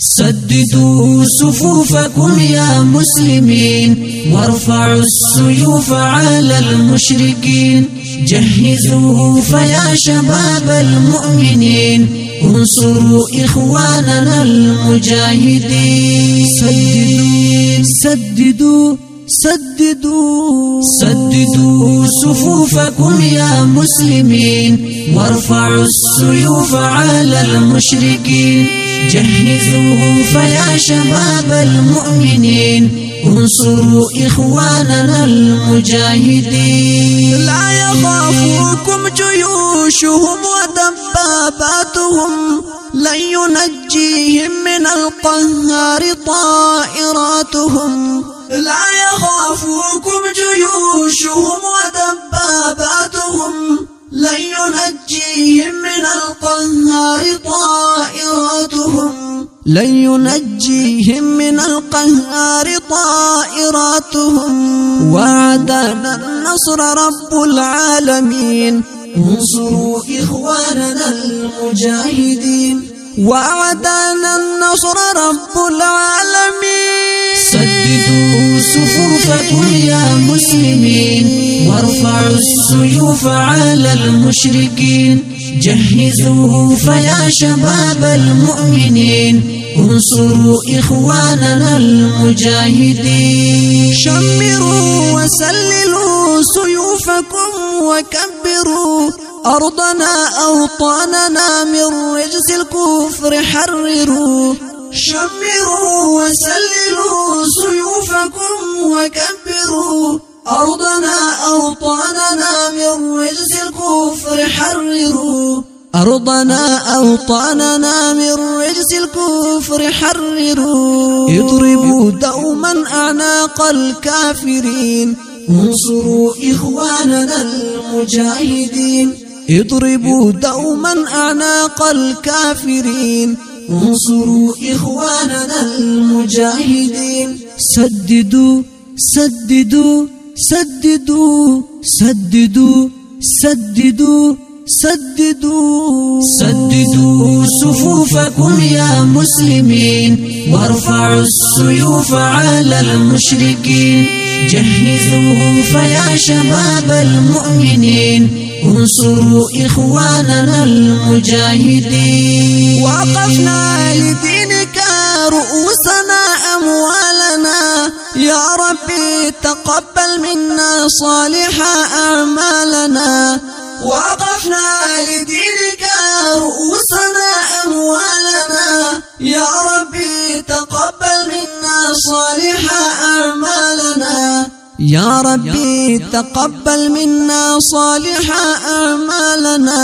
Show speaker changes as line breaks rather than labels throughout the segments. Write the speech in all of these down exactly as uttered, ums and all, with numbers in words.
سددوا صفوفكم يا مسلمين وارفعوا السيوف على المشركين. جهزوا فيا شباب المؤمنين انصروا إخواننا المجاهدين.
سددوا سددوا سددوا
سددوا صفوفكم يا مسلمين وارفعوا السيوف على المشركين. جهزوا فيا شباب المؤمنين انصروا إخواننا المجاهدين.
لا يخافوكم جيوشهم ودباباتهم لن ينجيهم من القهار طائراتهم. لا يخافوكم جيوشهم ودباباتهم لن ينجيهم من القهار طائراتهم. لن ينجيهم من القهار طائراتهم. وعدنا النصر رب العالمين
انصروا إخواننا المجاهدين.
وعدنا النصر رب العالمين.
سددوا صفوفكم يا مسلمين وارفعوا السيوف على المشركين. جهزوا فيا شباب المؤمنين انصروا إخواننا المجاهدين.
شمروا وسللوا سيوفكم وكبروا أرضنا أوطاننا من رجس الكفر حرروا. شمروا وسللوا سيوفكم وكبروا أرضنا أوطاننا من رجس الكفر حرروا. أرضنا أوطاننا من رجس الكفر حرروا. اضربوا دوما أعناق الكافرين
انصروا إخواننا المجاهدين.
اضربوا دوما أعناق الكافرين
انصروا إخواننا المجاهدين.
سددوا سددوا سددوا سددوا سددوا سددوا
سددوا صفوفكم يا مسلمين وارفعوا السيوف على المشركين. جهزوا فيا شباب المؤمنين انصروا إخواننا المجاهدين.
وقفنا لدينك رؤوسنا أموالنا يا ربي تقبل منا صالح أعمالنا. وقفنا لدينك رؤوسنا أموالنا يا ربي تقبل منا صالح أعمالنا. يا ربي تقبل منا صالح أعمالنا.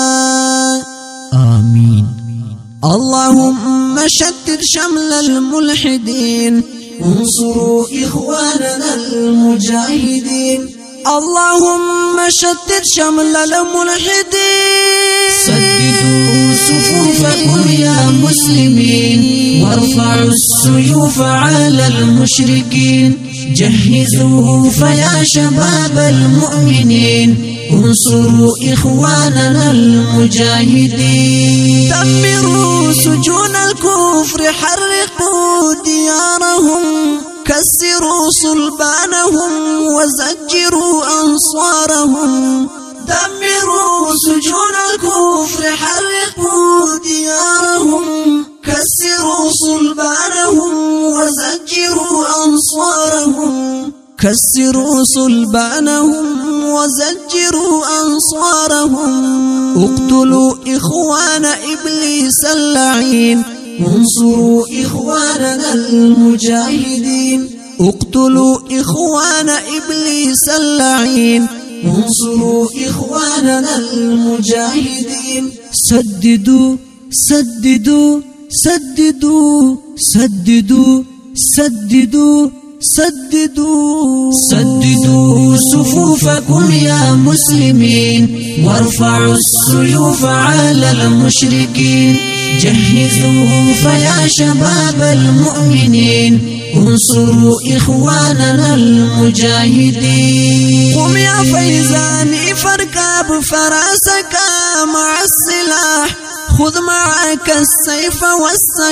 آمين.
اللهم شتت شمل الملحدين
انصروا إخواننا المجاهدين.
اللهم شتت شمل الملحدين.
سددوا صفوفكم يا مسلمين وارفعوا السيوف على المشركين. جهزوا فيا شباب المؤمنين انصروا إخواننا المجاهدين.
دمروا سجون الكفر حرقوا ديارهم كسروا صلبانهم وزجروا أنصارهم. دمروا سجون الكفر حرقوا ديارهم كسروا صلبانهم وزجروا أنصارهم. كسروا صلبانهم وزجروا أنصارهم. اقتلوا إخوان إبليس اللعين
انصروا إخواننا المجاهدين.
اقتلوا إخوان إبليس اللعين
انصروا إخواننا المجاهدين.
سددوا سددوا سددوا سددوا سددوا سددوا
سددوا صفوفكم يا مسلمين وارفعوا السيوف على المشركين. جهزوا فيا شباب المؤمنين انصروا إخواننا المجاهدين.
قم يا فيزاني فاركب فراسك مع السلاح خذ معك السيف والسهم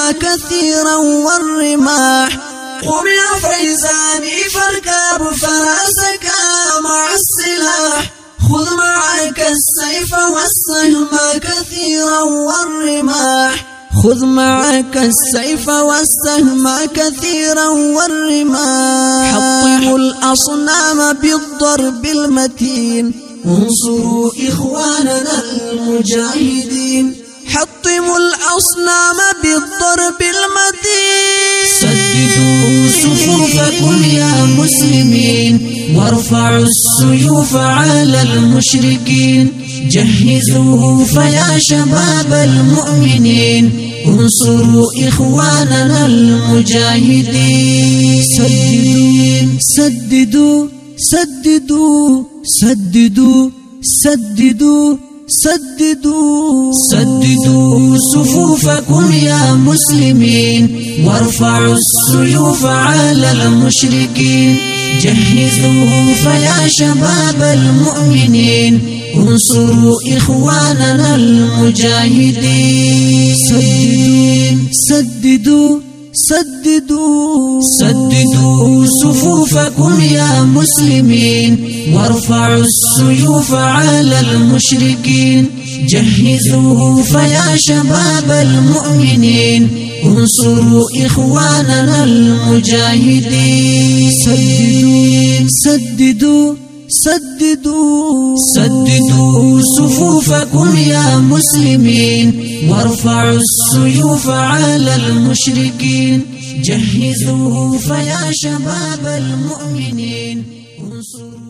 كثيرا والرماح. قم يا فيزاني فاركب فراسك مع السلاح، خذ معك السيف والسهم كثيرا والرماح، خذ معك السيف والسهم كثيرا والرماح. حطموا الأصنام بالضرب المتين، انصروا إخواننا المجاهدين. حطموا الأصنام بالضرب المتين.
سددوا صفوفكم يا مسلمين، وارفعوا السيوف على المشركين. جهزوه فيا شباب المؤمنين، انصروا إخواننا المجاهدين.
سددوا سددوا سددوا سددوا سددوا
سددوا صفوفكم يا مسلمين، وارفعوا السيوف على المشركين. جهزوه فيا شباب المؤمنين، انصروا إخواننا المجاهدين.
سددوا سددوا
سددوا صفوفكم يا مسلمين، وارفعوا السيوف على المشركين. جهزوه فيا شباب المؤمنين، انصروا إخواننا المجاهدين.
سددوا سددوا
سددوا صفوفكم يا مسلمين، وارفعوا السيوف على المشركين. جهزوه فيا شباب المؤمنين، انصروا